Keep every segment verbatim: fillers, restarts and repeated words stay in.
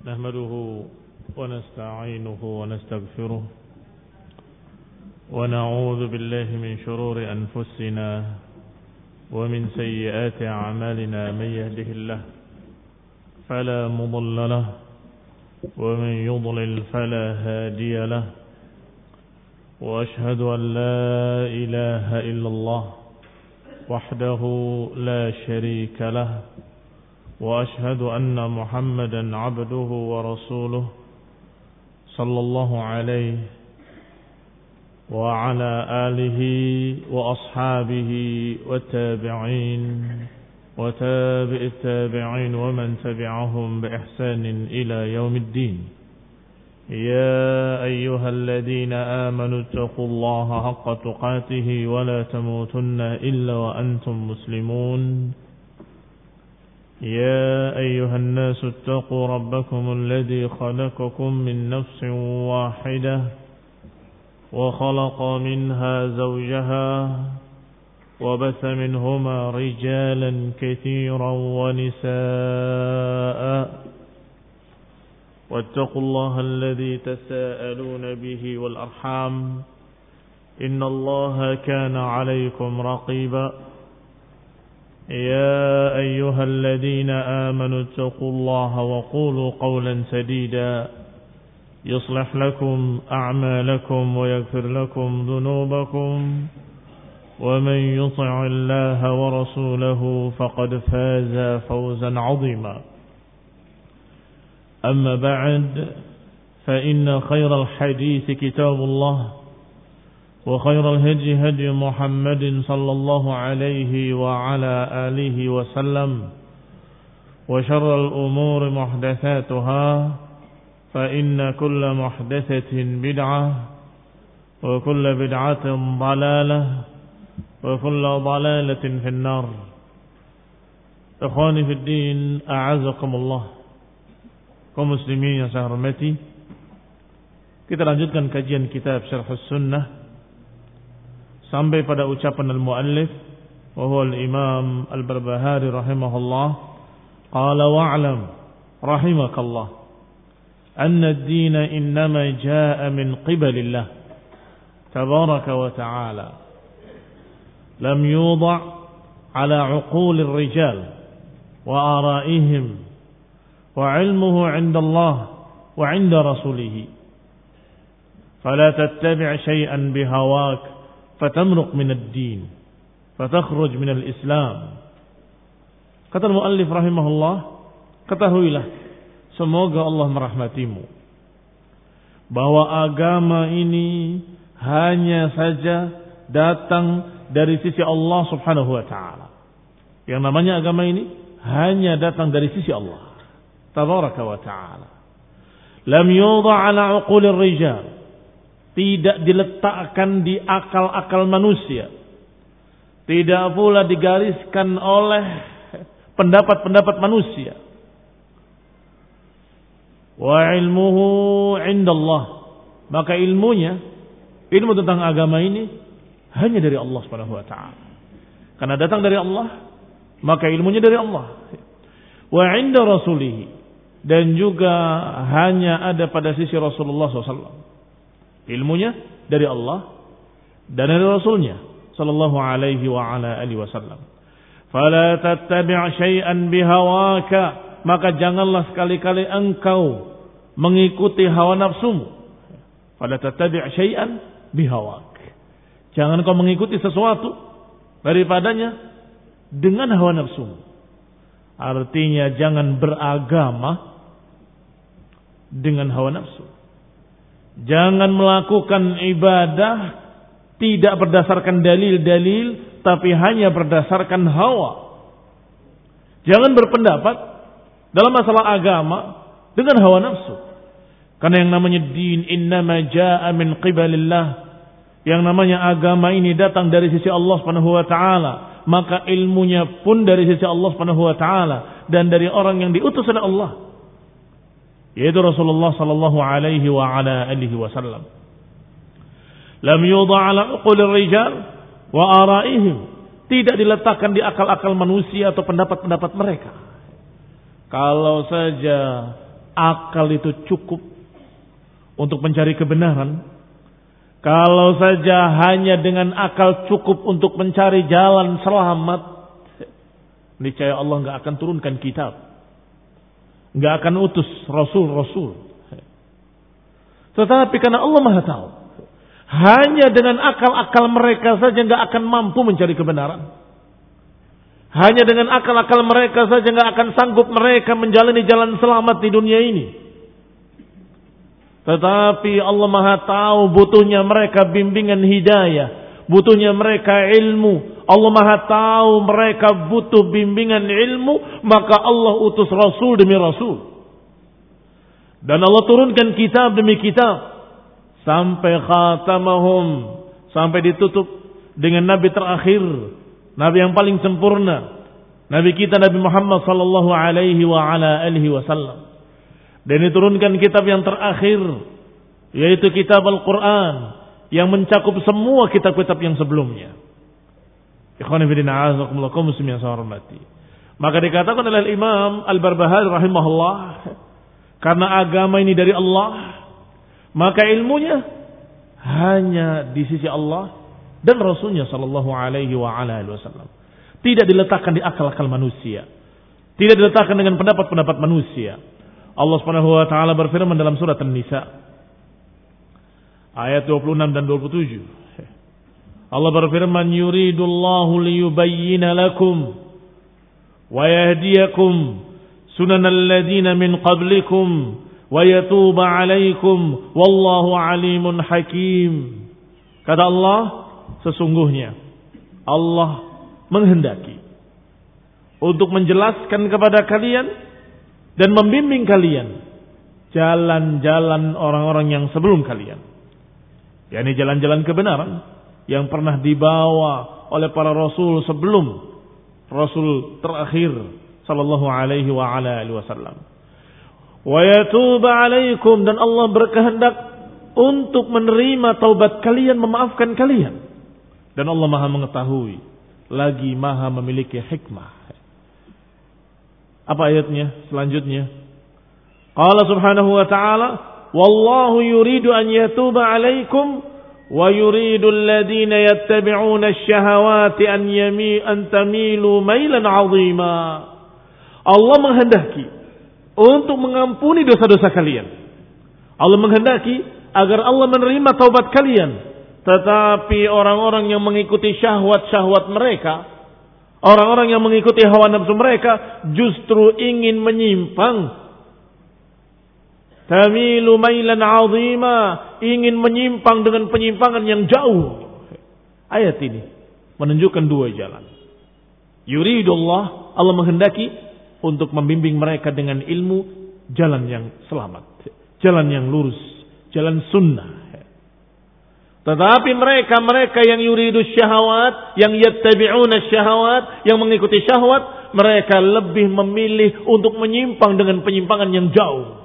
نحمده ونستعينه ونستغفره ونعوذ بالله من شرور أنفسنا ومن سيئات أعمالنا. من يهده الله فلا مضل له ومن يضلل فلا هادي له وأشهد أن لا إله إلا الله وحده لا شريك له وأشهد أن محمدا عبده ورسوله صلى الله عليه وعلى آله وأصحابه والتابعين وتابع التابعين ومن تبعهم بإحسان إلى يوم الدين. يا أيها الذين آمنوا اتقوا الله حق تقاته ولا تموتن إلا وأنتم مسلمون. يا أيها الناس اتقوا ربكم الذي خلقكم من نفس واحدة وخلق منها زوجها وبث منهما رجالا كثيرا ونساء واتقوا الله الذي تساءلون به والأرحام إن الله كان عليكم رقيبا. يا أيها الذين آمنوا اتقوا الله وقولوا قولا سديدا يصلح لكم أعمالكم ويغفر لكم ذنوبكم ومن يطع الله ورسوله فقد فاز فوزا عظيما. أما بعد فإن خير الحديث كتاب الله وخير الهدي هدي محمد صلى الله عليه وعلى آله وسلم وشر الأمور محدثاتها فإن كل محدثة بدعة وكل بدعة ضلالة وكل ضلالة في النار. إخواني في الدين أعزكم الله. Kaum muslimin yang saya hormati, kita lanjutkan kajian kitab Syarh Sunnah sampai pada ucapan al-muallif wa huwa al-imam al-Barbahari rahimahullah, qala wa'lam rahimakallah anna ad-din innama jaa'a min qibalillah tabaraka wa ta'ala lam yudha' ala 'uqul ar-rijal wa ara'ihim wa 'ilmuhu 'inda Allah wa 'inda rasulih fala tattabi' shay'an bihawak fatamruq min ad-din fatakhruj min al-islam. Kata al-muallif rahimahullah, ketahuilah, semoga Allah merahmatimu, bahwa agama ini hanya saja datang dari sisi Allah subhanahu wa ta'ala. Yang namanya agama ini hanya datang dari sisi Allah tabaraka wa ta'ala. Lam yudha' ala uqulir rijal, tidak diletakkan di akal-akal manusia, tidak pula digariskan oleh pendapat-pendapat manusia. Wa ilmuhu indallah, maka ilmunya, ilmu tentang agama ini hanya dari Allah subhanahu wa ta'ala. Karena datang dari Allah, maka ilmunya dari Allah. Wa inda rasulih, dan juga hanya ada pada sisi Rasulullah shallallahu alaihi wasallam. Ilmunya dari Allah dan dari Rasulnya sallallahu alaihi wa ala alihi wasallam. Fala tattabi' syai'an bihawaka, maka janganlah sekali-kali engkau mengikuti hawa nafsumu. Fala tattabi' syai'an bihawak, jangan kau mengikuti sesuatu daripadanya dengan hawa nafsumu. Artinya jangan beragama dengan hawa nafsu. Jangan melakukan ibadah tidak berdasarkan dalil-dalil, tapi hanya berdasarkan hawa. Jangan berpendapat dalam masalah agama dengan hawa nafsu. Karena yang namanya din innama jaa'a min qibalillah, yang namanya agama ini datang dari sisi Allah Subhanahu wa taala, maka ilmunya pun dari sisi Allah Subhanahu wa taala dan dari orang yang diutus oleh Allah, yaitu Rasulullah sallallahu alaihi wa ala alihi wasallam. Lam yudha' ala uqulir rijal wa ara'ihim, tidak diletakkan di akal-akal manusia atau pendapat-pendapat mereka. Kalau saja akal itu cukup untuk mencari kebenaran, kalau saja hanya dengan akal cukup untuk mencari jalan selamat, niscaya Allah nggak akan turunkan kitab, nggak akan utus rasul-rasul. Tetapi karena Allah Maha tahu, hanya dengan akal-akal mereka saja nggak akan mampu mencari kebenaran. Hanya dengan akal-akal mereka saja nggak akan sanggup mereka menjalani jalan selamat di dunia ini. Tetapi Allah Maha tahu butuhnya mereka bimbingan hidayah, butuhnya mereka ilmu. Allah Maha tahu mereka butuh bimbingan ilmu, maka Allah utus rasul demi rasul. Dan Allah turunkan kitab demi kitab sampai khatamahum, sampai ditutup dengan nabi terakhir, nabi yang paling sempurna, nabi kita Nabi Muhammad sallallahu alaihi wa ala alihi wasallam. Dan diturunkan kitab yang terakhir, yaitu kitab Al-Quran, yang mencakup semua kitab-kitab yang sebelumnya. Ikhwani fillah, a'azakumullah, kaum muslimin yang saya hormati. Maka dikatakan oleh Imam Al-Barbahari rahimahullah, karena agama ini dari Allah, maka ilmunya hanya di sisi Allah dan Rasulnya sallallahu alaihi wa ala alihi wasallam. Tidak diletakkan di akal-akal manusia, tidak diletakkan dengan pendapat-pendapat manusia. Allah Subhanahu wa taala berfirman dalam surat An-Nisa ayat dua puluh enam dan dua puluh tujuh. Allah berfirman, yuridullahu liyubayyina lakum wa yahdiyakum sunanal ladzina min qablikum wa yatuba 'alaikum wallahu 'alimun hakim. Kata Allah, sesungguhnya Allah menghendaki untuk menjelaskan kepada kalian dan membimbing kalian jalan-jalan orang-orang yang sebelum kalian, yakni jalan-jalan kebenaran yang pernah dibawa oleh para rasul sebelum rasul terakhir sallallahu alaihi wa ala alihi wasallam. Wa yatuba 'alaikum, dan Allah berkehendak untuk menerima taubat kalian, memaafkan kalian. Dan Allah Maha mengetahui, lagi Maha memiliki hikmah. Apa ayatnya selanjutnya? Qala subhanahu wa ta'ala, wallahu yuridu an yatuba 'alaikum wa yuridu alladhina yattabi'una asy-syahawati an yami an tamilu mailan 'azima. Allah menghendaki untuk mengampuni dosa-dosa kalian. Allah menghendaki agar Allah menerima taubat kalian. Tetapi orang-orang yang mengikuti syahwat-syahwat mereka, orang-orang yang mengikuti hawa nafsu mereka, justru ingin menyimpang. Tamilu mailan 'azima, ingin menyimpang dengan penyimpangan yang jauh. Ayat ini menunjukkan dua jalan. Yuridullah, Allah menghendaki untuk membimbing mereka dengan ilmu jalan yang selamat, jalan yang lurus, jalan sunnah. Tetapi mereka-mereka yang yuridu syahwat, yang yattabi'una syahwat, yang mengikuti syahwat, mereka lebih memilih untuk menyimpang dengan penyimpangan yang jauh.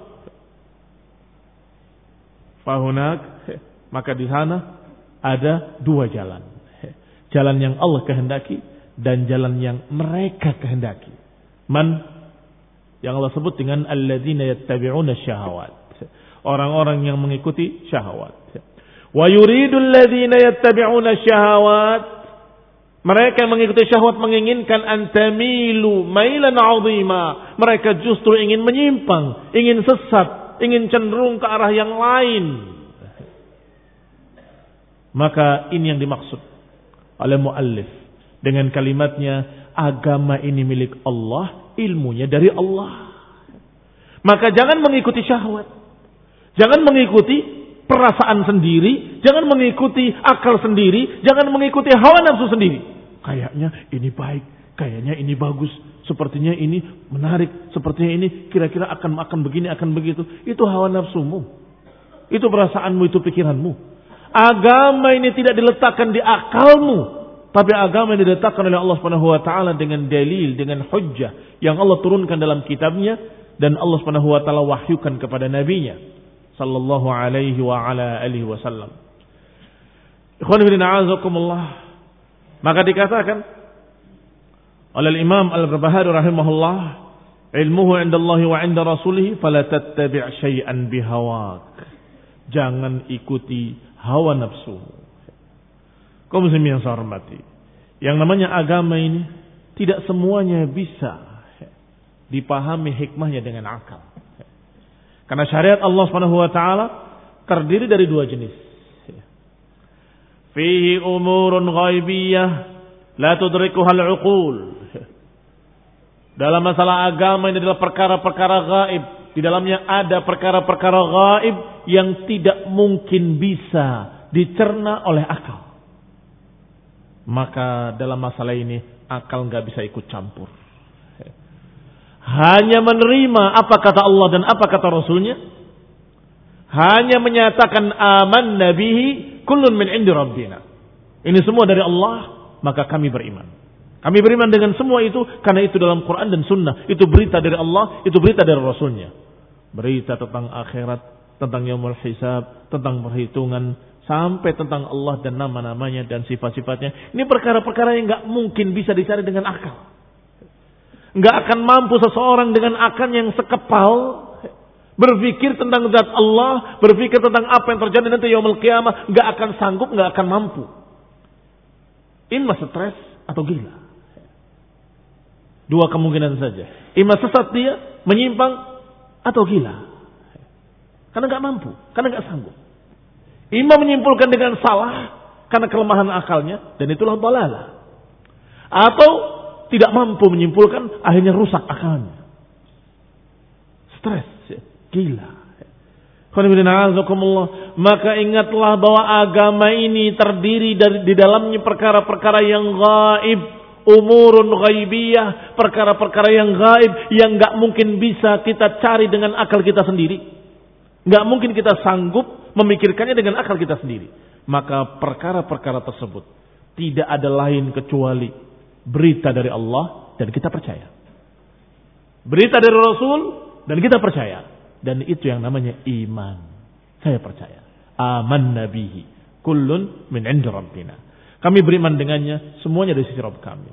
Fahunak, maka di sana ada dua jalan. Jalan yang Allah kehendaki dan jalan yang mereka kehendaki. Man, yang Allah sebut dengan alladzina yattabi'una syahawat, orang-orang yang mengikuti syahwat. Wa yuridul ladzina yattabi'una syahawat, mereka yang mengikuti syahwat menginginkan antamilu mailan 'azima, mereka justru ingin menyimpang, ingin sesat, ingin cenderung ke arah yang lain. Maka ini yang dimaksud oleh muallif dengan kalimatnya, agama ini milik Allah, ilmunya dari Allah. Maka jangan mengikuti syahwat, jangan mengikuti perasaan sendiri, jangan mengikuti akal sendiri, jangan mengikuti hawa nafsu sendiri. Kayaknya ini baik, kayaknya ini bagus, sepertinya ini menarik, sepertinya ini kira-kira akan akan begini, akan begitu. Itu hawa nafsumu, itu perasaanmu, itu pikiranmu. Agama ini tidak diletakkan di akalmu, tapi agama yang diletakkan oleh Allah Subhanahu wa taala dengan dalil, dengan hujjah yang Allah turunkan dalam kitabnya dan Allah Subhanahu wa taala wahyukan kepada nabinya sallallahu alaihi wa ala alihi wasallam. Ikhwan fillah, a'azakumullah. Maka dikatakan oleh Imam Al-Barbahari rahimahullah, ilmuhu 'indallahi wa 'inda rasulih fala tattabi' syai'an bihawak. Jangan ikuti hawa nafsu. Kaum muslimin yang saya hormati, yang namanya agama ini tidak semuanya bisa dipahami hikmahnya dengan akal. Karena syariat Allah Subhanahu wa taala terdiri dari dua jenis. Fihi umurun ghaibiyah la tudrikuha al-uqul. Dalam masalah agama ini adalah perkara-perkara gaib. Di dalamnya ada perkara-perkara gaib yang tidak mungkin bisa dicerna oleh akal. Maka dalam masalah ini akal nggak bisa ikut campur. Hanya menerima apa kata Allah dan apa kata Rasulnya. Hanya menyatakan aman nabihi kullun min indi rabbina. Ini semua dari Allah, maka kami beriman. Kami beriman dengan semua itu karena itu dalam Quran dan Sunnah. Itu berita dari Allah, itu berita dari Rasulnya. Berita tentang akhirat, tentang yaumul hisab, tentang perhitungan, sampai tentang Allah dan nama-namanya dan sifat-sifatnya. Ini perkara-perkara yang nggak mungkin bisa dicari dengan akal. Nggak akan mampu seseorang dengan akal yang sekepal berpikir tentang zat Allah, berpikir tentang apa yang terjadi nanti yaumul qiyamah, nggak akan sanggup, nggak akan mampu. Imma stres atau gila. Dua kemungkinan saja. Imma sesat dia, menyimpang, atau gila. Karena nggak mampu, karena nggak sanggup. Imma menyimpulkan dengan salah karena kelemahan akalnya, dan itulah dalalah. Atau tidak mampu menyimpulkan, akhirnya rusak akalnya. Stres, gila. Maka ingatlah bahwa agama ini terdiri dari di dalamnya perkara-perkara yang gaib, umurun ghaibiyah, perkara-perkara yang gaib yang nggak mungkin bisa kita cari dengan akal kita sendiri, nggak mungkin kita sanggup memikirkannya dengan akal kita sendiri. Maka perkara-perkara tersebut tidak ada lain kecuali berita dari Allah dan kita percaya, berita dari Rasul dan kita percaya. Dan itu yang namanya iman. Saya percaya. Aman nabihi. Kullun min indi rabbina. Kami beriman dengannya. Semuanya dari sisi Rabb kami.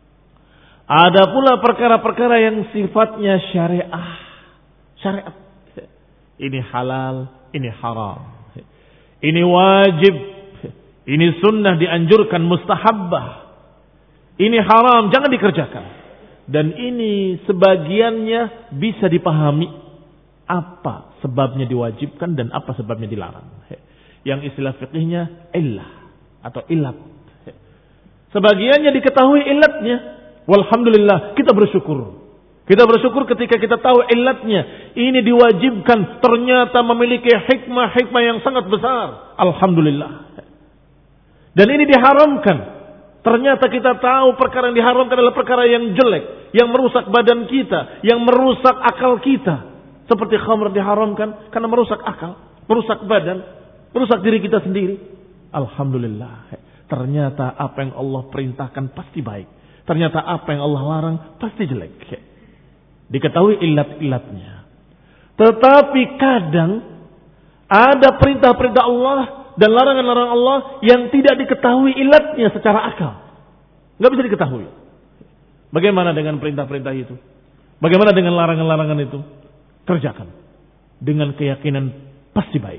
Ada pula perkara-perkara yang sifatnya syariah. Syariat. Ini halal. Ini haram. Ini wajib. Ini sunnah dianjurkan mustahabbah. Ini haram. Jangan dikerjakan. Dan ini sebagiannya bisa dipahami. Apa sebabnya diwajibkan dan apa sebabnya dilarang. Yang istilah fikihnya illah atau ilat. Sebagiannya diketahui ilatnya. Walhamdulillah, kita bersyukur. Kita bersyukur ketika kita tahu ilatnya. Ini diwajibkan, ternyata memiliki hikmah-hikmah yang sangat besar. Alhamdulillah. Dan ini diharamkan. Ternyata kita tahu perkara yang diharamkan adalah perkara yang jelek, yang merusak badan kita, yang merusak akal kita. Seperti khamr diharamkan karena merusak akal, merusak badan, merusak diri kita sendiri. Alhamdulillah. Ternyata apa yang Allah perintahkan pasti baik. Ternyata apa yang Allah larang pasti jelek. Diketahui ilat-ilatnya. Tetapi kadang ada perintah-perintah Allah dan larangan-larangan Allah yang tidak diketahui ilatnya secara akal. Nggak bisa diketahui. Bagaimana dengan perintah-perintah itu? Bagaimana dengan larangan-larangan itu? Kerjakan dengan keyakinan pasti baik.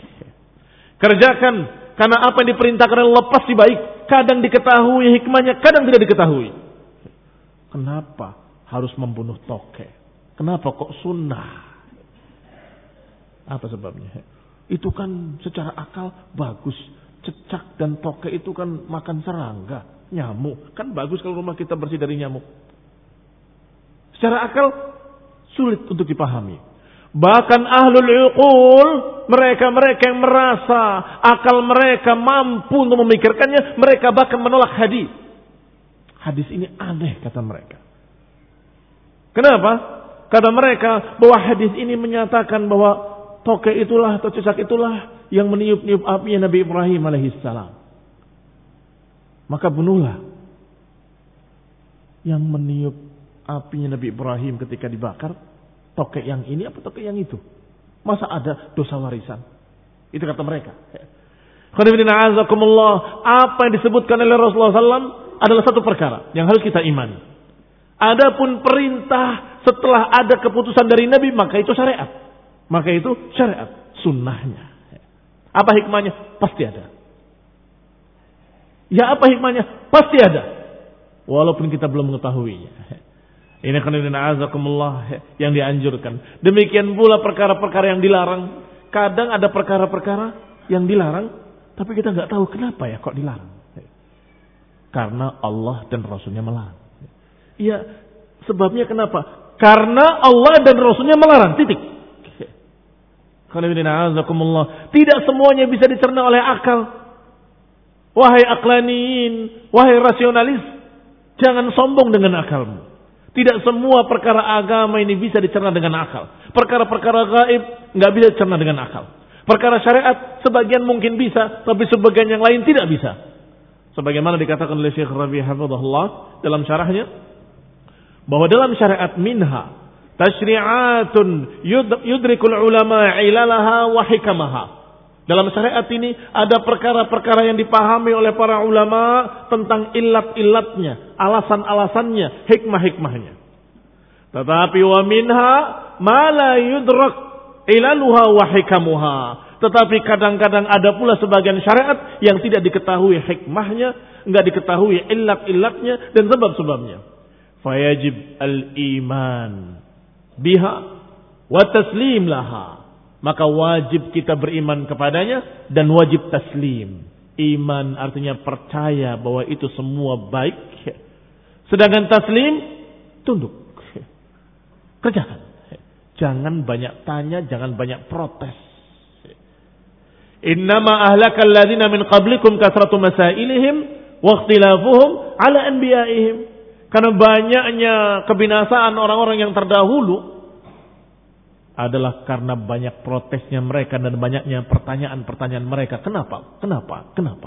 Kerjakan karena apa yang diperintahkan Allah pasti baik. Kadang diketahui hikmahnya, kadang tidak diketahui. Kenapa harus membunuh tokek? Kenapa kok sunnah? Apa sebabnya? Itu kan secara akal bagus. Cecak dan tokek itu kan makan serangga, nyamuk. Kan bagus kalau rumah kita bersih dari nyamuk. Secara akal sulit untuk dipahami. Bahkan ahlul uqul, mereka-mereka yang merasa akal mereka mampu untuk memikirkannya, mereka bahkan menolak hadis. Hadis ini aneh kata mereka. Kenapa? Kata mereka bahwa hadis ini menyatakan bahwa tokek itulah atau cecak itulah yang meniup-niup apinya Nabi Ibrahim alaihissalam. Maka bunuhlah yang meniup apinya Nabi Ibrahim ketika dibakar, tokek yang ini apa tokek yang itu? Masa ada dosa warisan? Itu kata mereka. Apa yang disebutkan oleh Rasulullah sallallahu alaihi wasallam adalah satu perkara yang harus kita imani. Adapun perintah setelah ada keputusan dari Nabi, maka itu syariat. Maka itu syariat, sunnahnya. Apa hikmahnya? Pasti ada. Ya apa hikmahnya? Pasti ada. Walaupun kita belum mengetahuinya. Ini khairuddin azakumullah yang dianjurkan. Demikian pula perkara-perkara yang dilarang. Kadang ada perkara-perkara yang dilarang, tapi kita nggak tahu kenapa ya kok dilarang. Karena Allah dan Rasulnya melarang. Iya, sebabnya kenapa? Karena Allah dan Rasulnya melarang. Titik. Tidak semuanya bisa dicerna oleh akal. Wahai aklaniin, wahai rasionalis, jangan sombong dengan akalmu. Tidak semua perkara agama ini bisa dicerna dengan akal. Perkara-perkara gaib nggak bisa dicerna dengan akal. Perkara syariat sebagian mungkin bisa, tapi sebagian yang lain tidak bisa. Sebagaimana dikatakan oleh Syekh Rabi' hafizahullah dalam syarahnya, bahwa dalam syariat minha tashri'atun yudrikul ulama ilalaha wa hikamaha. Dalam syariat ini ada perkara-perkara yang dipahami oleh para ulama tentang ilat-ilatnya, alasan-alasannya, hikmah-hikmahnya. Tetapi wa minha ma la yudrak ilaluha wa hikamuha. Tetapi kadang-kadang ada pula sebagian syariat yang tidak diketahui hikmahnya, enggak diketahui ilat-ilatnya dan sebab-sebabnya. Fayajib al-iman biha wa taslim laha. Maka wajib kita beriman kepadanya dan wajib taslim. Iman artinya percaya bahwa itu semua baik. Sedangkan taslim, tunduk. Kerjakan. Jangan banyak tanya, jangan banyak protes. Innama ahlakal ladzina min qablikum kasratu masailihim wa ikhtilafuhum ala anbiya'ihim. Karena banyaknya kebinasaan orang-orang yang terdahulu adalah karena banyak protesnya mereka dan banyaknya pertanyaan-pertanyaan mereka. Kenapa? Kenapa? Kenapa?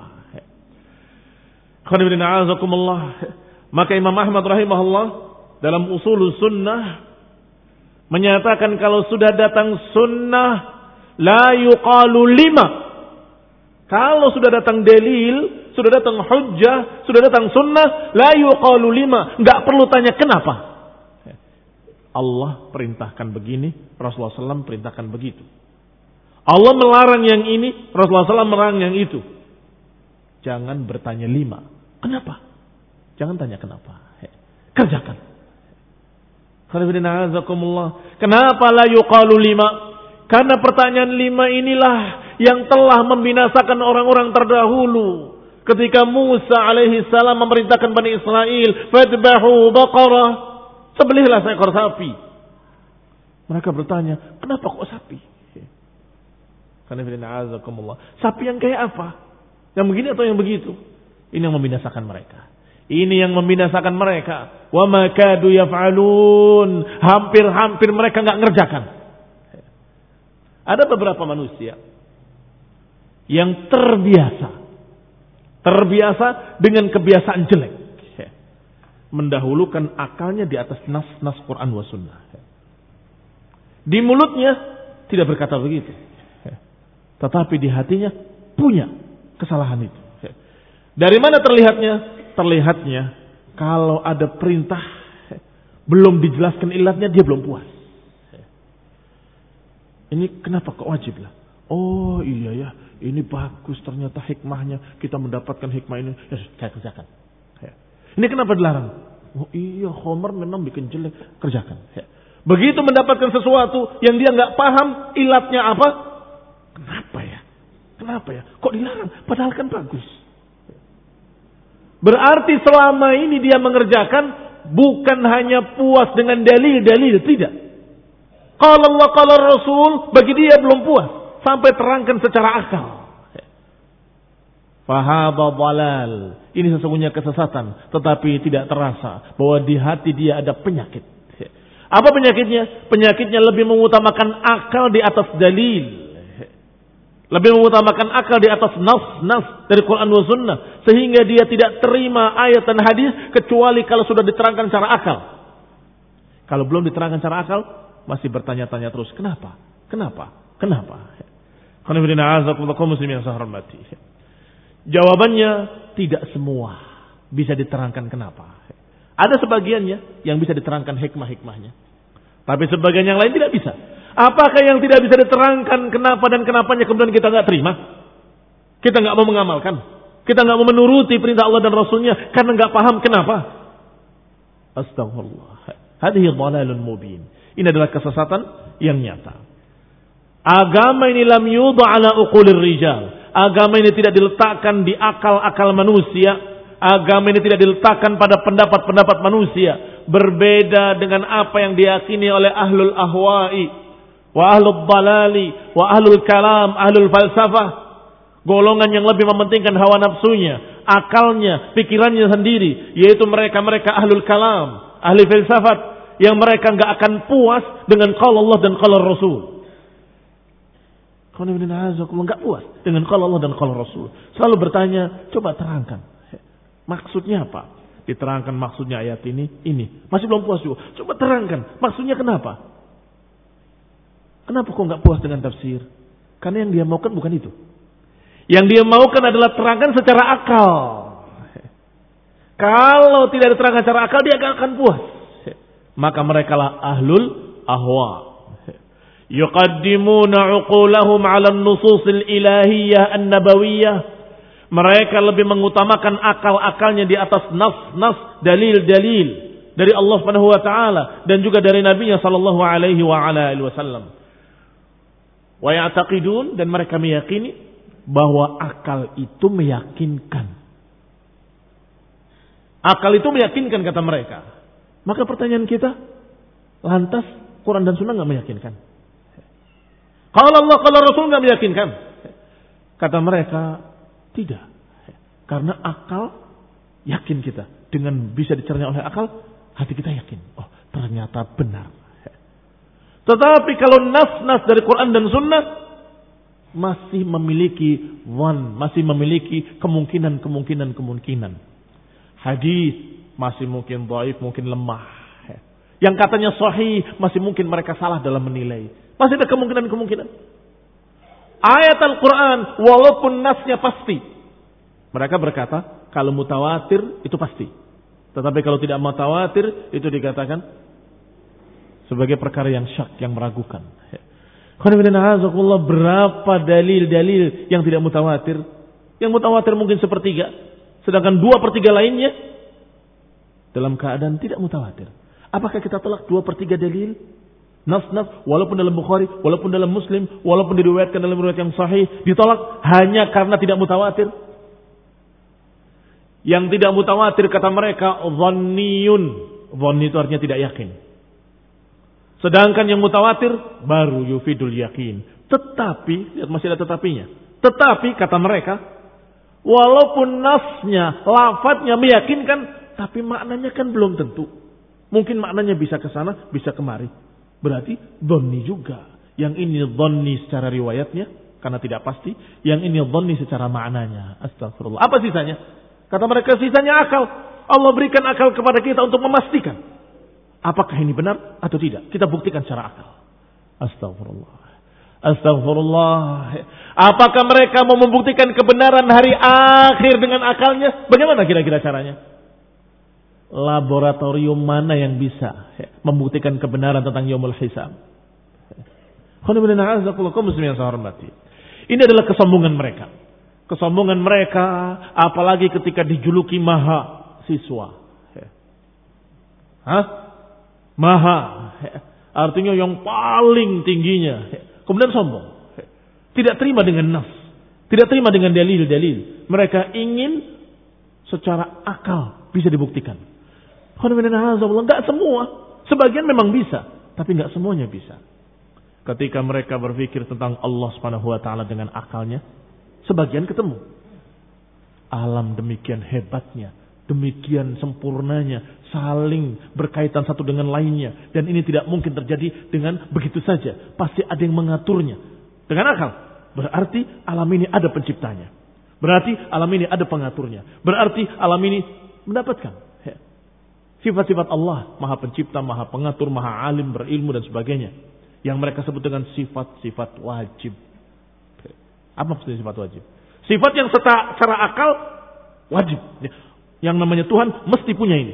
Maka Imam Ahmad rahimahullah dalam Ushulus Sunnah menyatakan kalau sudah datang sunnah la yuqalu lima. Kalau sudah datang dalil, sudah datang hujjah, sudah datang sunnah, la yuqalu lima. Enggak perlu tanya kenapa. Allah perintahkan begini, Rasulullah shallallahu alaihi wasallam perintahkan begitu. Allah melarang yang ini, Rasulullah shallallahu alaihi wasallam melarang yang itu. Jangan bertanya lima. Kenapa? Jangan tanya kenapa. Kerjakan. Kenapa la yuqalu lima? Karena pertanyaan lima inilah yang telah membinasakan orang-orang terdahulu. Ketika Musa alaihi salam memerintahkan Bani Israel, fadbahu baqarah, sebelihlah seekor sapi. Mereka bertanya, kenapa kok sapi? Sapi yang kayak apa? Yang begini atau yang begitu? Ini yang membinasakan mereka. Ini yang membinasakan mereka. Wa ma kadu yaf'alun. Hampir-hampir mereka enggak ngerjakan. Ada beberapa manusia yang terbiasa terbiasa dengan kebiasaan jelek, mendahulukan akalnya di atas nas-nas Quran wa sunnah. Di mulutnya tidak berkata begitu, tetapi di hatinya punya kesalahan itu. Dari mana terlihatnya? Terlihatnya kalau ada perintah belum dijelaskan ilatnya dia belum puas. Ini kenapa kok wajib lah? Oh iya ya, ini bagus ternyata hikmahnya, kita mendapatkan hikmah ini, ya saya kerjakan. Ya. Ini kenapa dilarang? Oh iya, khamar memang bikin jelek, kerjakan. Ya. Begitu mendapatkan sesuatu yang dia nggak paham ilatnya apa, kenapa ya? Kenapa ya? Kok dilarang? Padahal kan bagus. Berarti selama ini dia mengerjakan bukan hanya puas dengan dalil-dalil, tidak. Qala Allah qala Rasul, bagi dia belum puas sampai terangkan secara akal. Fahadha dhalal. Ini sesungguhnya kesesatan, tetapi tidak terasa bahwa di hati dia ada penyakit. Apa penyakitnya? Penyakitnya lebih mengutamakan akal di atas dalil. Lebih mengutamakan akal di atas nas-nas dari Quran dan Sunnah. Sehingga dia tidak terima ayat dan hadis kecuali kalau sudah diterangkan secara akal. Kalau belum diterangkan secara akal, masih bertanya-tanya terus. Kenapa? Kenapa? Kenapa? Jawabannya tidak semua bisa diterangkan kenapa. Ada sebagiannya yang bisa diterangkan hikmah-hikmahnya. Tapi sebagian yang lain tidak bisa. Apakah yang tidak bisa diterangkan kenapa dan kenapanya kemudian kita nggak terima? Kita nggak mau mengamalkan. Kita nggak mau menuruti perintah Allah dan Rasulnya karena nggak paham kenapa. Astagfirullah. Hadhihi dhalalun mubin. Ini adalah kesesatan yang nyata. Agama ini lam yudha ala uqulir rijal. Agama ini tidak diletakkan di akal-akal manusia. Agama ini tidak diletakkan pada pendapat-pendapat manusia. Berbeda dengan apa yang diyakini oleh ahlul ahwa'i, wa ahlul dalali, wa ahlul kalam, ahlul falsafah. Golongan yang lebih mementingkan hawa nafsunya, akalnya, pikirannya sendiri. Yaitu mereka-mereka ahlul kalam, ahli filsafat. Yang mereka nggak akan puas dengan qala Allah dan qala Rasul. Nggak puas dengan qala Allah dan qala Rasul. Selalu bertanya, coba terangkan. Maksudnya apa? Diterangkan maksudnya ayat ini, ini. Masih belum puas juga. Coba terangkan. Maksudnya kenapa? Kenapa kok nggak puas dengan tafsir? Karena yang dia maukan bukan itu. Yang dia maukan adalah terangkan secara akal. Kalau tidak diterangkan secara akal, dia gak akan puas. Maka mereka lah ahlul ahwa. Yuqaddimuna uqulahum ala an-nususil ilahiyyah an-nabawiyyah. Mereka lebih mengutamakan akal-akalnya di atas nas-nas, dalil-dalil dari Allah Subhanahu wa taala dan juga dari Nabi-Nya sallallahu alaihi wa ala alihi wasallam. Wa ya'taqidun, dan mereka meyakini bahwa akal itu meyakinkan. Akal itu meyakinkan kata mereka. Maka pertanyaan kita, lantas Quran dan Sunnah enggak meyakinkan? Kalau Allah, kalau Rasul enggak meyakinkan? Kata mereka, tidak. Karena akal yakin kita. Dengan bisa dicerna oleh akal, hati kita yakin. Oh, ternyata benar. Tetapi kalau nas-nas dari Quran dan Sunnah masih memiliki wan, masih memiliki kemungkinan-kemungkinan kemungkinan. Hadis masih mungkin dhaif, mungkin lemah. Yang katanya sahih masih mungkin mereka salah dalam menilai. Masih ada kemungkinan-kemungkinan. Ayat Al-Quran walaupun nasnya pasti, mereka berkata kalau mutawatir itu pasti. Tetapi kalau tidak mutawatir itu dikatakan sebagai perkara yang syak, yang meragukan. Berapa dalil-dalil yang tidak mutawatir? Yang mutawatir mungkin sepertiga, sedangkan dua per tiga lainnya dalam keadaan tidak mutawatir. Apakah kita tolak dua per tiga dalil? Nas-nas, walaupun dalam Bukhari, walaupun dalam Muslim, walaupun diriwayatkan dalam riwayat yang sahih, ditolak hanya karena tidak mutawatir. Yang tidak mutawatir kata mereka dhanniyun. Dhanni itu artinya tidak yakin. Sedangkan yang mutawatir baru yufidul yakin. Tetapi, lihat masih ada tetapinya. Tetapi kata mereka, walaupun nasnya, lafadznya meyakinkan, tapi maknanya kan belum tentu. Mungkin maknanya bisa ke sana, bisa kemari. Berarti dhanni juga. Yang ini dhanni secara riwayatnya karena tidak pasti, yang ini dhanni secara maknanya. Astagfirullah. Apa sisanya? Kata mereka sisanya akal. Allah berikan akal kepada kita untuk memastikan apakah ini benar atau tidak. Kita buktikan secara akal. Astagfirullah. Astagfirullah. Apakah mereka mau membuktikan kebenaran hari akhir dengan akalnya? Bagaimana kira-kira caranya? Laboratorium mana yang bisa membuktikan kebenaran tentang yaumul hisab? Ini adalah kesombongan mereka. Kesombongan mereka apalagi ketika dijuluki maha siswa. Hah? Maha. Artinya yang paling tingginya. Kemudian sombong. Tidak terima dengan nas. Tidak terima dengan dalil-dalil. Mereka ingin secara akal bisa dibuktikan. Enggak semua. Sebagian memang bisa, tapi enggak semuanya bisa. Ketika mereka berpikir tentang Allah Subhanahu wa taala dengan akalnya, sebagian ketemu. Alam demikian hebatnya, demikian sempurnanya, saling berkaitan satu dengan lainnya, dan ini tidak mungkin terjadi dengan begitu saja. Pasti ada yang mengaturnya. Dengan akal, berarti alam ini ada penciptanya. Berarti alam ini ada pengaturnya. Berarti alam ini mendapatkan sifat-sifat Allah, maha pencipta, maha pengatur, maha alim, berilmu dan sebagainya. Yang mereka sebut dengan sifat-sifat wajib. Apa maksudnya sifat wajib? Sifat yang secara akal wajib. Yang namanya Tuhan mesti punya ini.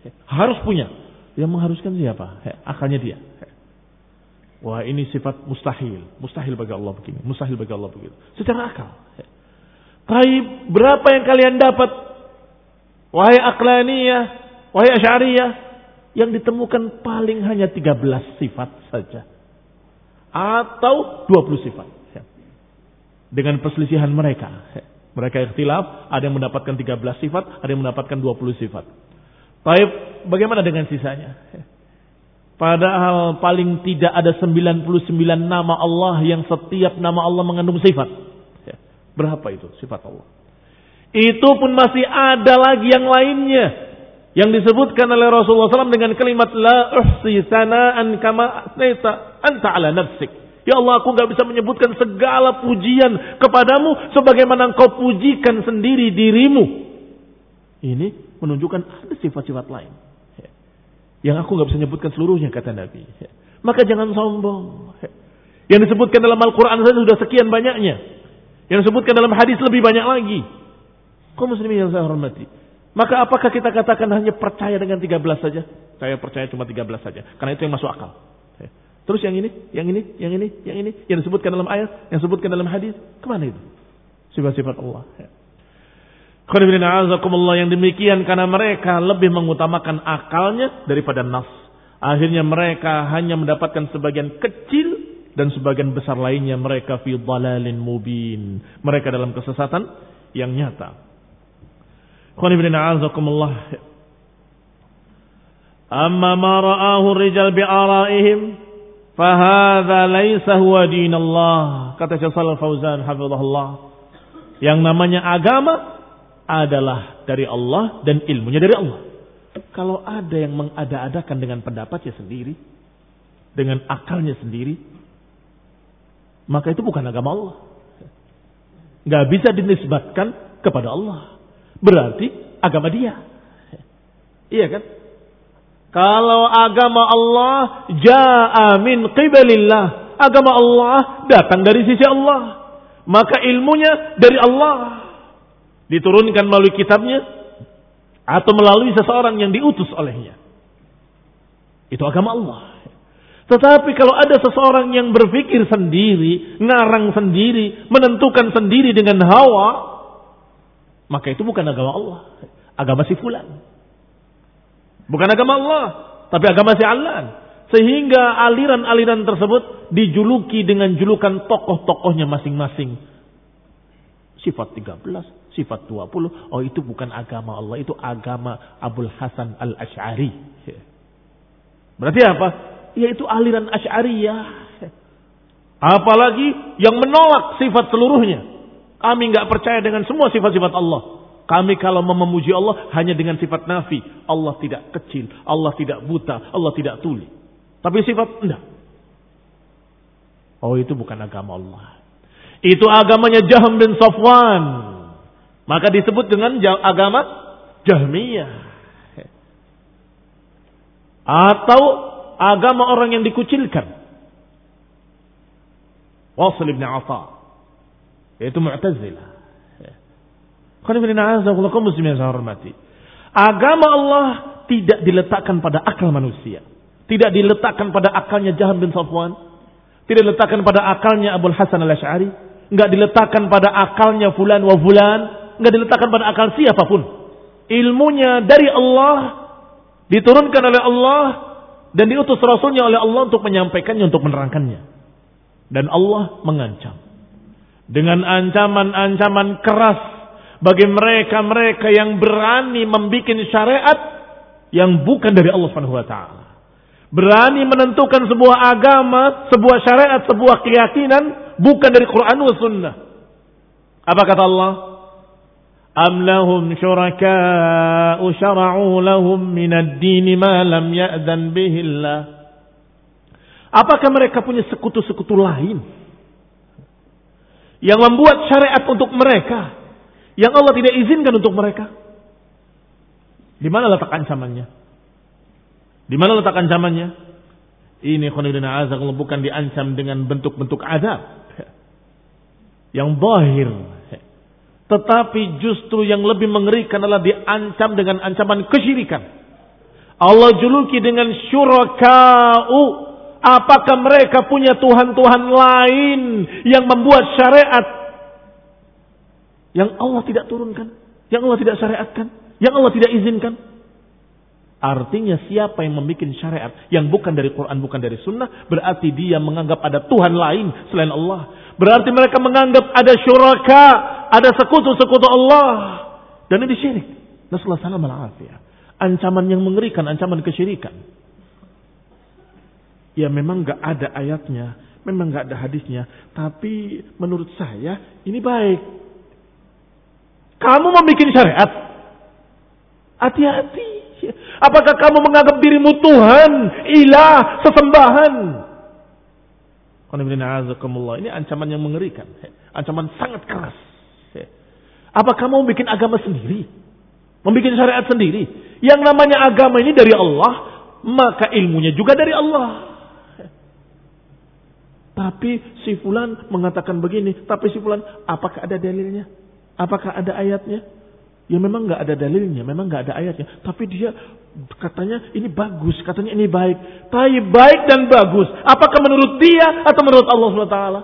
Harus punya. Yang mengharuskan siapa? Akalnya dia. Wah, ini sifat mustahil. Mustahil bagi Allah begini. Mustahil bagi Allah begitu. Secara akal. Taib, berapa yang kalian dapat? Wahai Aqlaniyah, wahai Asy'ariyah, yang ditemukan paling hanya tiga belas sifat saja. Atau dua puluh sifat. Dengan perselisihan mereka. Mereka ikhtilaf, ada yang mendapatkan tiga belas sifat, ada yang mendapatkan dua puluh sifat. Taib, bagaimana dengan sisanya? Padahal paling tidak ada sembilan puluh sembilan nama Allah yang setiap nama Allah mengandung sifat. Berapa itu sifat Allah? Itu pun masih ada lagi yang lainnya. Yang disebutkan oleh Rasulullah shallallahu alaihi wasallam dengan kalimat La uhsi sana'an kama asnaita anta ala nafsik. Ya Allah, aku gak bisa menyebutkan segala pujian kepadamu sebagaimana engkau pujikan sendiri dirimu. Ini menunjukkan ada sifat-sifat lain yang aku gak bisa menyebutkan seluruhnya, kata Nabi. Maka jangan sombong. Yang disebutkan dalam Al-Quran saja sudah sekian banyaknya. Yang disebutkan dalam hadis lebih banyak lagi. Kaum muslimin yang saya hormati, maka apakah kita katakan hanya percaya dengan tiga belas saja? Saya percaya cuma tiga belas saja, karena itu yang masuk akal. Terus yang ini, yang ini, yang ini, yang ini, yang disebutkan dalam ayat, yang disebutkan dalam hadis, kemana itu? Sifat-sifat Allah. Yang demikian karena mereka lebih mengutamakan akalnya daripada nas. Akhirnya mereka hanya mendapatkan sebagian kecil dan sebagian besar lainnya mereka fi dhalalin mubin. Mereka dalam kesesatan yang nyata. Amma ma ra'ahu rijal bi'ara'ihim fahadha laysa huwa dinallah. Kata Syekh Shalal Fauzan hafizahullah, yang namanya agama adalah dari Allah dan ilmunya dari Allah. Kalau ada yang mengada-adakan dengan pendapatnya sendiri, dengan akalnya sendiri, maka itu bukan agama Allah. Gak bisa dinisbatkan kepada Allah. Berarti agama dia. Iya kan? Kalau agama Allah ja'a min qibalillah, agama Allah datang dari sisi Allah, maka ilmunya dari Allah, diturunkan melalui kitabnya atau melalui seseorang yang diutus olehnya. Itu agama Allah. Tetapi kalau ada seseorang yang berpikir sendiri, ngarang sendiri, menentukan sendiri dengan hawa, maka itu bukan agama Allah. Agama si fulan. Bukan agama Allah, tapi agama si Alan. Sehingga aliran-aliran tersebut dijuluki dengan julukan tokoh-tokohnya masing-masing. Sifat tiga belas, sifat dua puluh. Oh, itu bukan agama Allah, itu agama Abul Hasan Al-Asy'ari. Berarti apa? Yaitu aliran Asy'ariyah. Apalagi yang menolak sifat seluruhnya. Kami enggak percaya dengan semua sifat-sifat Allah. Kami kalau memuji Allah hanya dengan sifat nafi. Allah tidak kecil, Allah tidak buta, Allah tidak tuli. Tapi sifat enggak. Oh, itu bukan agama Allah. Itu agamanya Jahm bin Safwan. Maka disebut dengan agama Jahmiyah. Atau agama orang yang dikucilkan. Wasil ibn Atha. Yaitu Mu'tazilah. Agama Allah tidak diletakkan pada akal manusia. Tidak diletakkan pada akalnya Jahm bin Safwan. Tidak diletakkan pada akalnya Abul Hasan Al-Asy'ari. Enggak diletakkan pada akalnya fulan wa fulan. Enggak diletakkan pada akal siapapun. Ilmunya dari Allah, diturunkan oleh Allah, dan diutus Rasulnya oleh Allah untuk menyampaikannya, untuk menerangkannya. Dan Allah mengancam dengan ancaman-ancaman keras bagi mereka-mereka yang berani membuat syariat yang bukan dari Allah Subhanahu wa taala. Berani menentukan sebuah agama, sebuah syariat, sebuah keyakinan bukan dari Quran wa sunnah. Apa kata Allah? Am lahum syuraka'u syara'u lahum minad dini ma lam ya'zan bihi Allah. Apakah mereka punya sekutu-sekutu lain yang membuat syariat untuk mereka yang Allah tidak izinkan untuk mereka? Di mana letak ancamannya? Di mana letak ancamannya? Ini khonidina azza bukan diancam dengan bentuk-bentuk azab yang zahir, tetapi justru yang lebih mengerikan adalah diancam dengan ancaman kesyirikan. Allah juluki dengan syuraka'u. Apakah mereka punya Tuhan-Tuhan lain yang membuat syariat yang Allah tidak turunkan, yang Allah tidak syariatkan, yang Allah tidak izinkan? Artinya siapa yang membuat syariat yang bukan dari Quran, bukan dari Sunnah, berarti dia menganggap ada Tuhan lain selain Allah. Berarti mereka menganggap ada syuraka, ada sekutu-sekutu Allah. Dan ini syirik. Nasallahu alaihi wasallam. Ancaman yang mengerikan, ancaman kesyirikan. Ya memang gak ada ayatnya, memang gak ada hadisnya. Tapi menurut saya ini baik. Kamu membuat syariat, hati-hati. Apakah kamu menganggap dirimu Tuhan, ilah, sesembahan? Ini ancaman yang mengerikan. Ancaman sangat keras. Apa kamu membuat agama sendiri? Membuat syariat sendiri? Yang namanya agama ini dari Allah, maka ilmunya juga dari Allah. Tapi si fulan mengatakan begini, tapi si fulan, apakah ada dalilnya? Apakah ada ayatnya? Ya memang nggak ada dalilnya, memang nggak ada ayatnya. Tapi dia katanya ini bagus, katanya ini baik. Tapi baik dan bagus, apakah menurut dia atau menurut Allah subhanahu wa taala?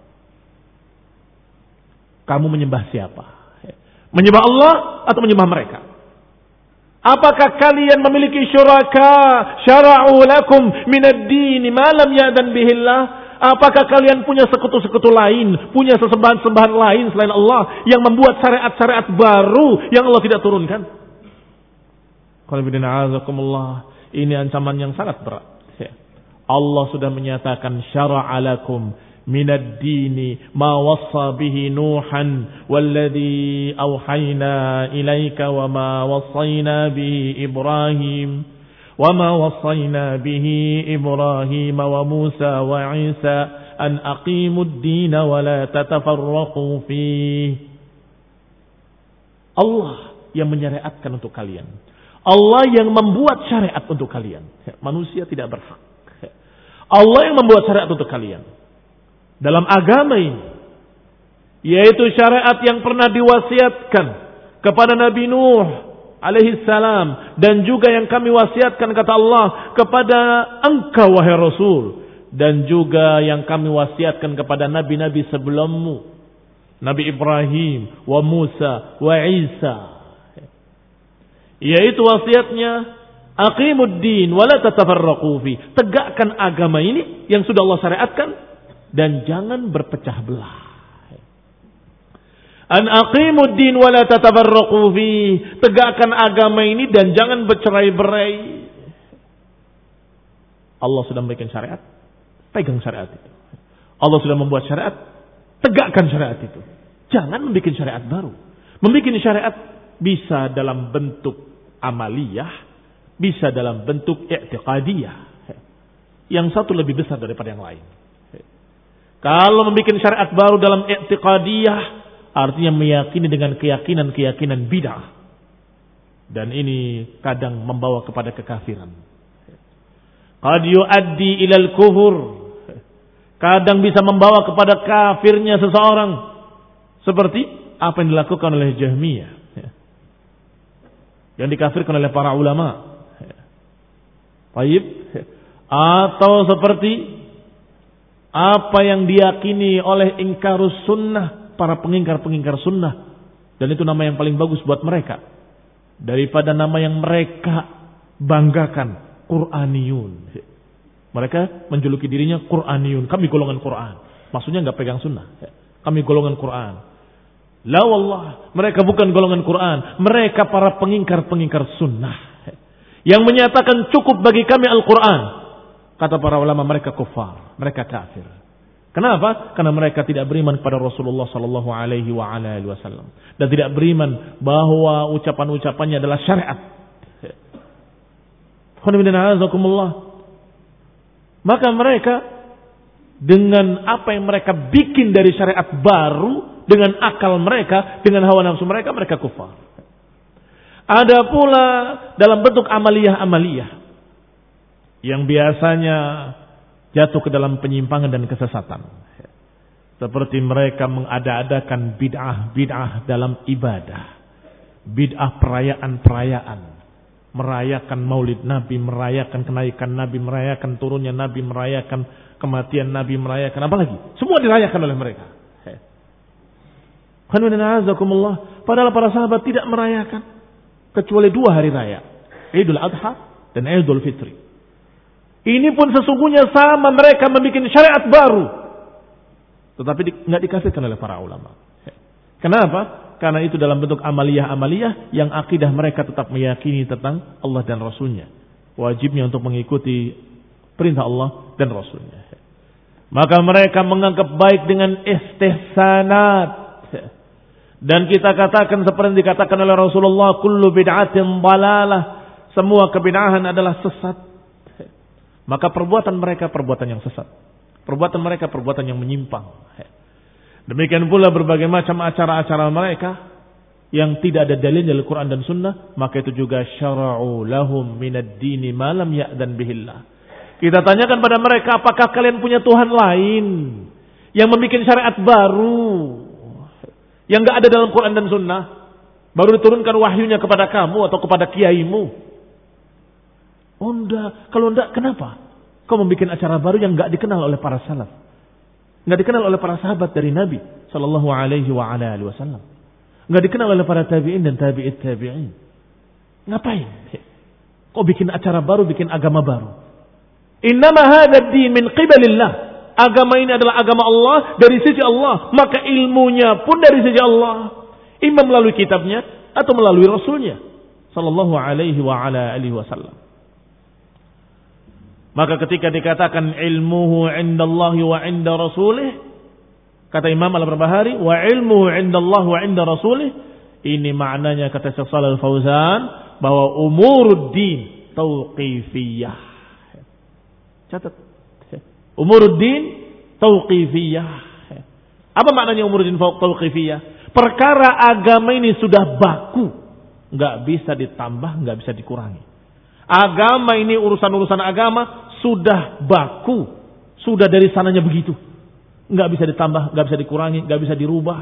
Kamu menyembah siapa? Menyembah Allah atau menyembah mereka? Apakah kalian memiliki syuraka syara'u lakum minad din ma lam ya'dan bihillah? Apakah kalian punya sekutu-sekutu lain, punya sesembahan-sembahan lain selain Allah yang membuat syariat-syariat baru yang Allah tidak turunkan? Ini ancaman yang sangat berat. Allah sudah menyatakan syara'a lakum minad dini ma wassa bihi Nuhan walladhi awhayna ilaika wa ma wassayna bihi Ibrahim وَمَا وَصَّيْنَا بِهِ إِبْرَاهِيمَ وَمُوسَى وَعِيسَى أَنْ أَقِيمُوا الدِّينَ وَلَا تَتَفَرَّقُوا فِيهِ. Allah yang menyariatkan untuk kalian. Allah yang membuat syariat untuk kalian. Manusia tidak berhak. Allah yang membuat syariat untuk kalian. Dalam agama ini, yaitu syariat yang pernah diwasiatkan kepada Nabi Nuh alaihi salam, dan juga yang kami wasiatkan kata Allah kepada engkau wahai Rasul, dan juga yang kami wasiatkan kepada nabi-nabi sebelummu, Nabi Ibrahim, wa Musa, wa Isa, yaitu wasiatnya aqimud din wa la tatafarraqu fi, tegakkan agama ini yang sudah Allah syariatkan dan jangan berpecah belah. An aqimud din wa la tatafarraqu fi, tegakkan agama ini dan jangan bercerai-berai. Allah sudah memberikan syariat, pegang syariat itu. Allah sudah membuat syariat, tegakkan syariat itu. Jangan membuat syariat baru. Membuat syariat bisa dalam bentuk amaliyah, bisa dalam bentuk i'tiqadiyah. Yang satu lebih besar daripada yang lain. Kalau membuat syariat baru dalam i'tiqadiyah, artinya meyakini dengan keyakinan-keyakinan bid'ah. Dan ini kadang membawa kepada kekafiran. Qad yuaddi ilal kufur. Kadang bisa membawa kepada kafirnya seseorang. Seperti apa yang dilakukan oleh Jahmiyah. Yang dikafirkan oleh para ulama. Baik. Atau seperti apa yang diyakini oleh ingkarus sunnah, para pengingkar-pengingkar sunnah. Dan itu nama yang paling bagus buat mereka daripada nama yang mereka banggakan, Qur'aniyun. Mereka menjuluki dirinya Qur'aniyun, kami golongan Qur'an. Maksudnya enggak pegang sunnah, kami golongan Qur'an. La wallah, mereka bukan golongan Qur'an, mereka para pengingkar-pengingkar sunnah yang menyatakan cukup bagi kami Al-Qur'an. Kata para ulama, mereka kufar, mereka kafir. Kenapa? Karena mereka tidak beriman kepada Rasulullah sallallahu alaihi wa ala alihi wasallam dan tidak beriman bahwa ucapan-ucapannya adalah syariat. Maka mereka dengan apa yang mereka bikin dari syariat baru, dengan akal mereka, dengan hawa nafsu mereka, mereka kufar. Ada pula dalam bentuk amaliyah-amaliyah yang biasanya jatuh ke dalam penyimpangan dan kesesatan. Seperti mereka mengada-adakan bid'ah-bid'ah dalam ibadah. Bid'ah perayaan-perayaan. Merayakan maulid Nabi, merayakan kenaikan Nabi, merayakan turunnya Nabi, merayakan kematian Nabi, merayakan apa lagi? Semua dirayakan oleh mereka. Padahal para sahabat tidak merayakan kecuali dua hari raya, Idul Adha dan Idul Fitri. Ini pun sesungguhnya sama, mereka membuat syariat baru, tetapi nggak dikafirkan oleh para ulama. Kenapa? Karena itu dalam bentuk amaliyah-amaliyah yang akidah mereka tetap meyakini tentang Allah dan Rasulnya. Wajibnya untuk mengikuti perintah Allah dan Rasulnya. Maka mereka menganggap baik dengan istihsanat. Dan kita katakan seperti dikatakan oleh Rasulullah, kullu bid'atin dalalah. Semua kebid'ahan adalah sesat. Maka perbuatan mereka perbuatan yang sesat. Perbuatan mereka perbuatan yang menyimpang. Demikian pula berbagai macam acara-acara mereka yang tidak ada dalil dari Al-Quran dan Sunnah, maka itu juga syara'u lahum minad dini ma lam ya'dan bihillah. Kita tanyakan pada mereka, apakah kalian punya Tuhan lain yang membuat syariat baru yang enggak ada dalam Quran dan Sunnah, baru diturunkan wahyunya kepada kamu atau kepada kiaimu? Oh enggak, kalau enggak kenapa kau membuat acara baru yang enggak dikenal oleh para salaf? Nggak dikenal oleh para sahabat dari Nabi Sallallahu Alaihi wa ala alihi Wasallam. Nggak dikenal oleh para tabi'in dan tabi'it tabi'in. Ngapain? Kok bikin acara baru, bikin agama baru? Innama hadha ad-din min qibalillah. Agama ini adalah agama Allah, dari sisi Allah. Maka ilmunya pun dari sisi Allah. Imam melalui kitabnya atau melalui Rasulnya Sallallahu Alaihi wa ala alihi Wasallam. Maka ketika dikatakan ilmuhu indallahi wa inda rasulih, kata Imam Al-Barbahari, wa ilmuhu indallahi wa inda rasulih, ini maknanya kata Syekh Shalal Fauzan bahwa umuruddin tauqifiyah. Catat. Umuruddin tauqifiyah. Apa maknanya umuruddin tauqifiyah? Perkara agama ini sudah baku, enggak bisa ditambah, enggak bisa dikurangi. Agama ini, urusan-urusan agama sudah baku, sudah dari sananya begitu, nggak bisa ditambah, nggak bisa dikurangi, nggak bisa dirubah.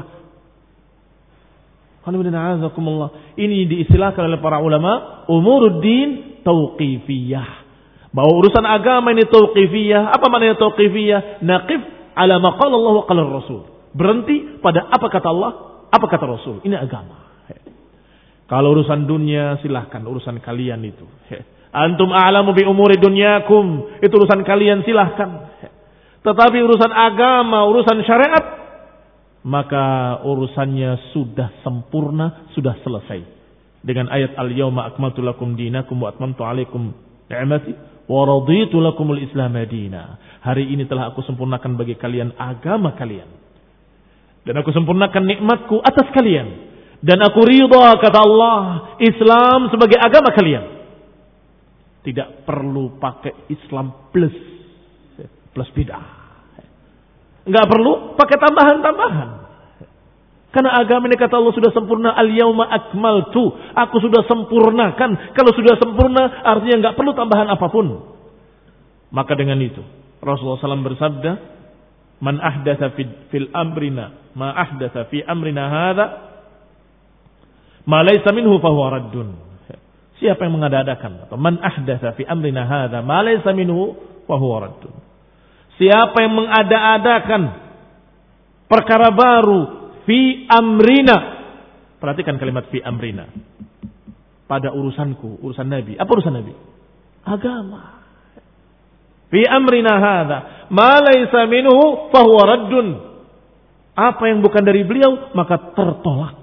Ini diistilahkan oleh para ulama umuruddin tauqifiyah, bahwa urusan agama ini tauqifiyah. Apa maknanya tauqifiyah? Naqif ala ma qala Allah wa qala Rasul, berhenti pada apa kata Allah, apa kata Rasul. Ini agama. Kalau urusan dunia silahkan, urusan kalian itu. Antum a'lamu bi umuri dunyakum, itu urusan kalian, silahkan. Tetapi urusan agama, urusan syariat, maka urusannya sudah sempurna, sudah selesai. Dengan ayat al-yawma akmaltu lakum dinakum wa atmamtu alaikum ni'mati wa raditu lakumul islam madina. Hari ini telah aku sempurnakan bagi kalian agama kalian, dan aku sempurnakan nikmatku atas kalian, dan aku ridha, kata Allah, Islam sebagai agama kalian. Tidak perlu pakai Islam plus plus bid'ah. Enggak perlu pakai tambahan-tambahan. Karena agama ini kata Allah sudah sempurna. Al-yawma akmaltu, aku sudah sempurnakan. Kalau sudah sempurna artinya enggak perlu tambahan apapun. Maka dengan itu Rasulullah shallallahu alaihi wasallam bersabda, "Man ahdatsa fil amrina ma ahdatsa fi amrina hadza ma laysa minhu fa huwa raddun." Siapa yang mengada-adakan atau man ahdatsa fi amrina hadza ma laysa minhu fa huwa raddun. Siapa yang mengada-adakan perkara baru fi amrina. Perhatikan kalimat fi amrina. Pada urusanku, urusan Nabi. Apa urusan Nabi? Agama. Fi amrina hadza ma laysa minhu fa huwa raddun. Apa yang bukan dari beliau maka tertolak.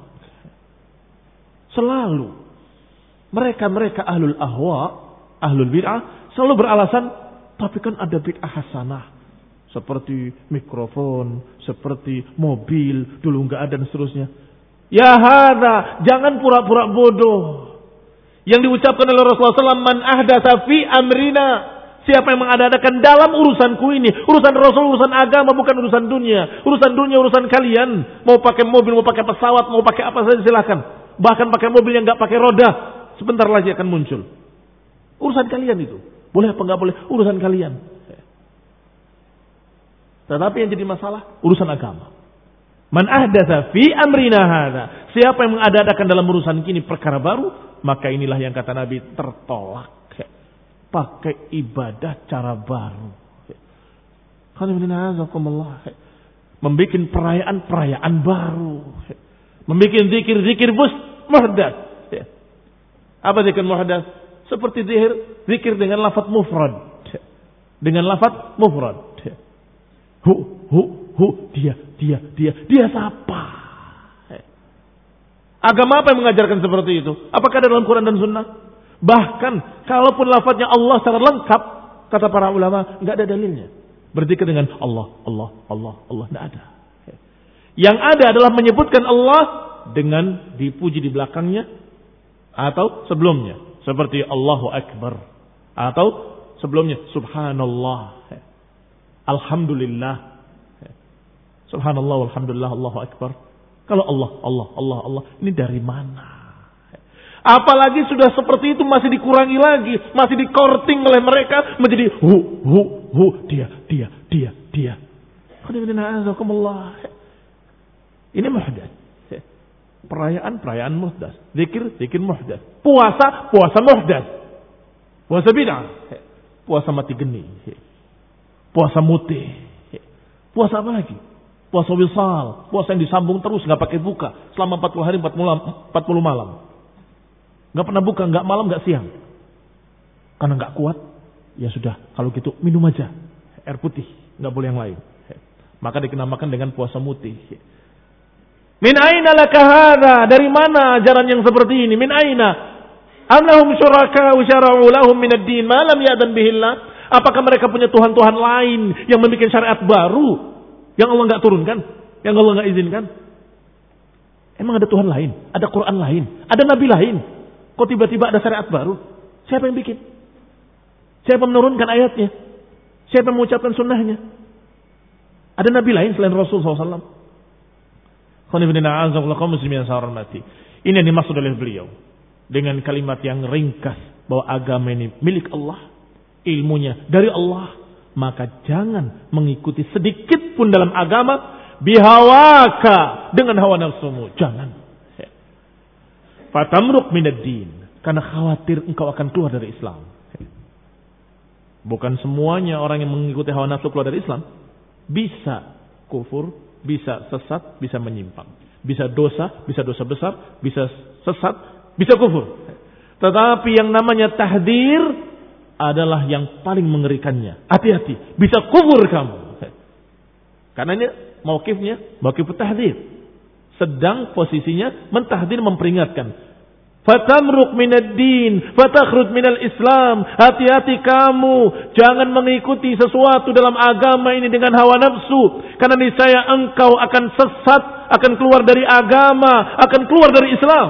Selalu mereka-mereka ahlul ahwa, ahlul bid'ah selalu beralasan, tapi kan ada bid'ah hasanah. Seperti mikrofon, seperti mobil, dulu enggak ada dan seterusnya. Ya hadza, jangan pura-pura bodoh. Yang diucapkan oleh Rasulullah shallallahu alaihi wasallam, man ahdatsa fi amrina. Siapa yang mengadakan dalam urusanku ini. Urusan Rasul, urusan agama, bukan urusan dunia. Urusan dunia, urusan kalian. Mau pakai mobil, mau pakai pesawat, mau pakai apa saja silahkan. Bahkan pakai mobil yang enggak pakai roda, sebentar lagi akan muncul. Urusan kalian itu. Boleh apa enggak boleh, urusan kalian. Tetapi yang jadi masalah, urusan agama. Man ahdatsa fi amrina hadza. Siapa yang mengadakan dalam urusan kini perkara baru, maka inilah yang kata Nabi tertolak. Pakai ibadah cara baru. Membikin perayaan-perayaan baru. Membikin zikir-zikir bus muhdath. Apa zikir muhdath? Seperti zikir, zikir dengan lafaz mufrad. Dengan lafaz mufrad. Hu, hu, hu, dia, dia, dia, dia siapa? Agama apa yang mengajarkan seperti itu? Apakah ada dalam Quran dan Sunnah? Bahkan, kalaupun lafaznya Allah secara lengkap, kata para ulama, nggak ada dalilnya. Berzikir dengan Allah, Allah, Allah, Allah, nggak ada. Yang ada adalah menyebutkan Allah dengan dipuji di belakangnya atau sebelumnya, seperti Allahu Akbar, atau sebelumnya Subhanallah, Alhamdulillah, Subhanallah, Alhamdulillah, Allahu Akbar. Kalau Allah, Allah, Allah, Allah, ini dari mana? Apalagi sudah seperti itu masih dikurangi lagi, masih dikorting oleh mereka menjadi hu, hu, hu, dia, dia, dia, dia. Ini muhdath. Perayaan-perayaan muhdath. Zikir, zikir muhdath. Puasa, puasa muhdath. Puasa bid'ah. Puasa mati geni. Puasa mutih. Puasa apa lagi? Puasa wisal. Puasa yang disambung terus, nggak pakai buka. Selama empat puluh hari, empat puluh malam. Nggak pernah buka, nggak malam, nggak siang. Karena nggak kuat, ya sudah. Kalau gitu minum aja air putih, nggak boleh yang lain. Maka dikenamakan dengan puasa mutih. Min aina laka hadza? Dari mana ajaran yang seperti ini? Min aina? Annahum syuraka wa syara'u lahum min ad-din ma lam ya'dan bihi Allah? Apakah mereka punya tuhan-tuhan lain yang membuat syariat baru yang Allah nggak turunkan, yang Allah nggak izinkan? Emang ada Tuhan lain, ada Quran lain, ada Nabi lain? Kok tiba-tiba ada syariat baru? Siapa yang bikin? Siapa yang menurunkan ayatnya? Siapa yang mengucapkan sunnahnya? Ada Nabi lain selain Rasul sallallahu alaihi wasallam? Ini yang dimaksud oleh beliau dengan kalimat yang ringkas bahwa agama ini milik Allah, ilmunya dari Allah. Maka jangan mengikuti sedikit pun dalam agama bihawaka, dengan hawa nafsumu. Jangan. Fatamruq minad din, karena khawatir engkau akan keluar dari Islam. Bukan semuanya orang yang mengikuti hawa nafsu keluar dari Islam. Bisa kufur, bisa sesat, bisa menyimpang. Bisa dosa, bisa dosa besar, bisa sesat, bisa kufur. Tetapi yang namanya tahdir adalah yang paling mengerikannya. Hati-hati, bisa kufur kamu. Karena ini mauqifnya, mauqif tahdir. Sedang posisinya mentahdir, memperingatkan. Fatamruq minad din, fatakhruj minal Islam. Hati-hati kamu, jangan mengikuti sesuatu dalam agama ini dengan hawa nafsu. Karena niscaya engkau akan sesat, akan keluar dari agama, akan keluar dari Islam.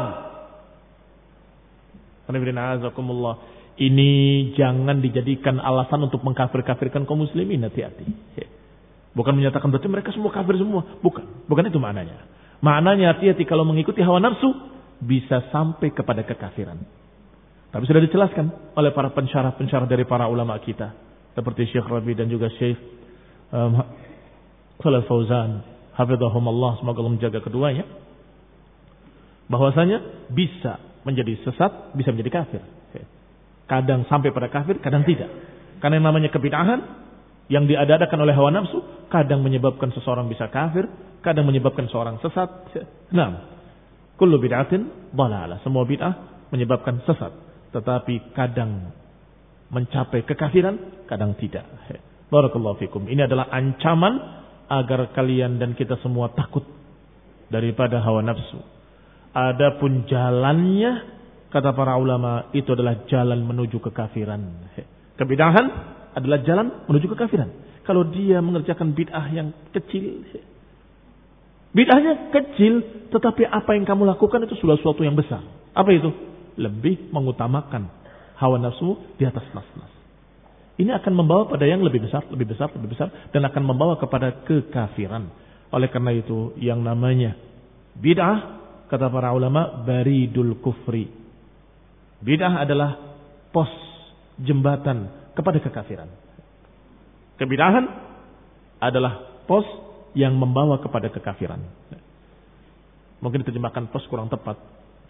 Ini jangan dijadikan alasan untuk mengkafir-kafirkan kaum muslimin. Hati-hati. Bukan menyatakan berarti mereka semua kafir semua. Bukan, bukan itu maknanya. Maknanya hati-hati kalau mengikuti hawa nafsu bisa sampai kepada kekafiran. Tapi sudah dijelaskan oleh para pensyarah-pensyarah dari para ulama kita, seperti Syekh Rabi dan juga Syekh um, Shalal Fauzan, hafizahumullah, semoga Allah menjaga keduanya, bahwasanya bisa menjadi sesat, bisa menjadi kafir. Kadang sampai pada kafir, kadang tidak. Karena yang namanya kebid'ahan yang diadakan oleh hawa nafsu, kadang menyebabkan seseorang bisa kafir, kadang menyebabkan seorang sesat. Nah, kullu bid'atin dhalalah. Semua bid'ah menyebabkan sesat, tetapi kadang mencapai kekafiran, kadang tidak. Barakallahu fikum. Ini adalah ancaman agar kalian dan kita semua takut daripada hawa nafsu. Adapun jalannya, kata para ulama, itu adalah jalan menuju kekafiran. Kebid'ahan adalah jalan menuju kekafiran. Kalau dia mengerjakan bid'ah yang kecil, bid'ahnya kecil, tetapi apa yang kamu lakukan itu sudah sesuatu yang besar. Apa itu? Lebih mengutamakan hawa nafsu di atas nas-nas. Ini akan membawa pada yang lebih besar, lebih besar, lebih besar, dan akan membawa kepada kekafiran. Oleh karena itu, yang namanya bid'ah, kata para ulama, baridul kufri. Bid'ah adalah pos jembatan kepada kekafiran. Kebid'ahan adalah pos yang membawa kepada kekafiran. Mungkin diterjemahkan pos kurang tepat.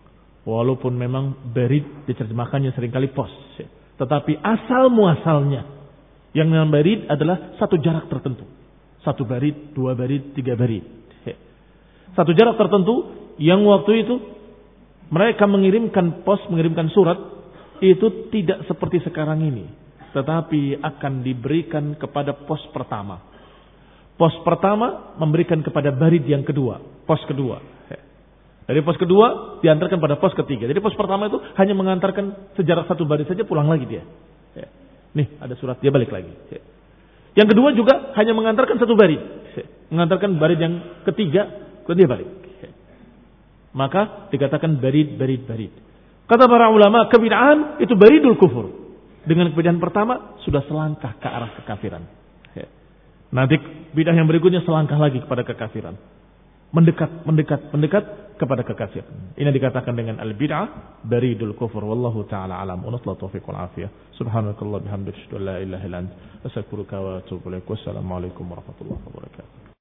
Walaupun memang barid diterjemahkannya seringkali pos. Tetapi asal muasalnya yang namanya barid adalah satu jarak tertentu. Satu barid, dua barid, tiga barid. Satu jarak tertentu yang waktu itu mereka mengirimkan pos, mengirimkan surat itu tidak seperti sekarang ini. Tetapi akan diberikan kepada pos pertama. Pos pertama memberikan kepada barid yang kedua. Pos kedua. Dari pos kedua diantarkan pada pos ketiga. Jadi pos pertama itu hanya mengantarkan sejarak satu baris saja, pulang lagi dia. Ya. Nih ada surat, dia balik lagi. Ya. Yang kedua juga hanya mengantarkan satu baris. Ya. Mengantarkan baris yang ketiga, kemudian dia balik. Ya. Maka dikatakan barid, barid, barid. Kata para ulama, kebid'ahan itu baridul kufur. Dengan kebid'ahan pertama sudah selangkah ke arah kekafiran. Ya. Nanti bid'ah yang berikutnya selangkah lagi kepada kekafiran. Mendekat, mendekat, mendekat kepada kekafiran. Ini dikatakan dengan al-bid'ah baridul kufur. Wallahu ta'ala alam. Unatlah taufiq wal afiyah. Subhanakallah bihamdika, la ilaha illa anta, astaghfiruka wa atubu ilaik. Wassalamualaikum warahmatullahi wabarakatuh.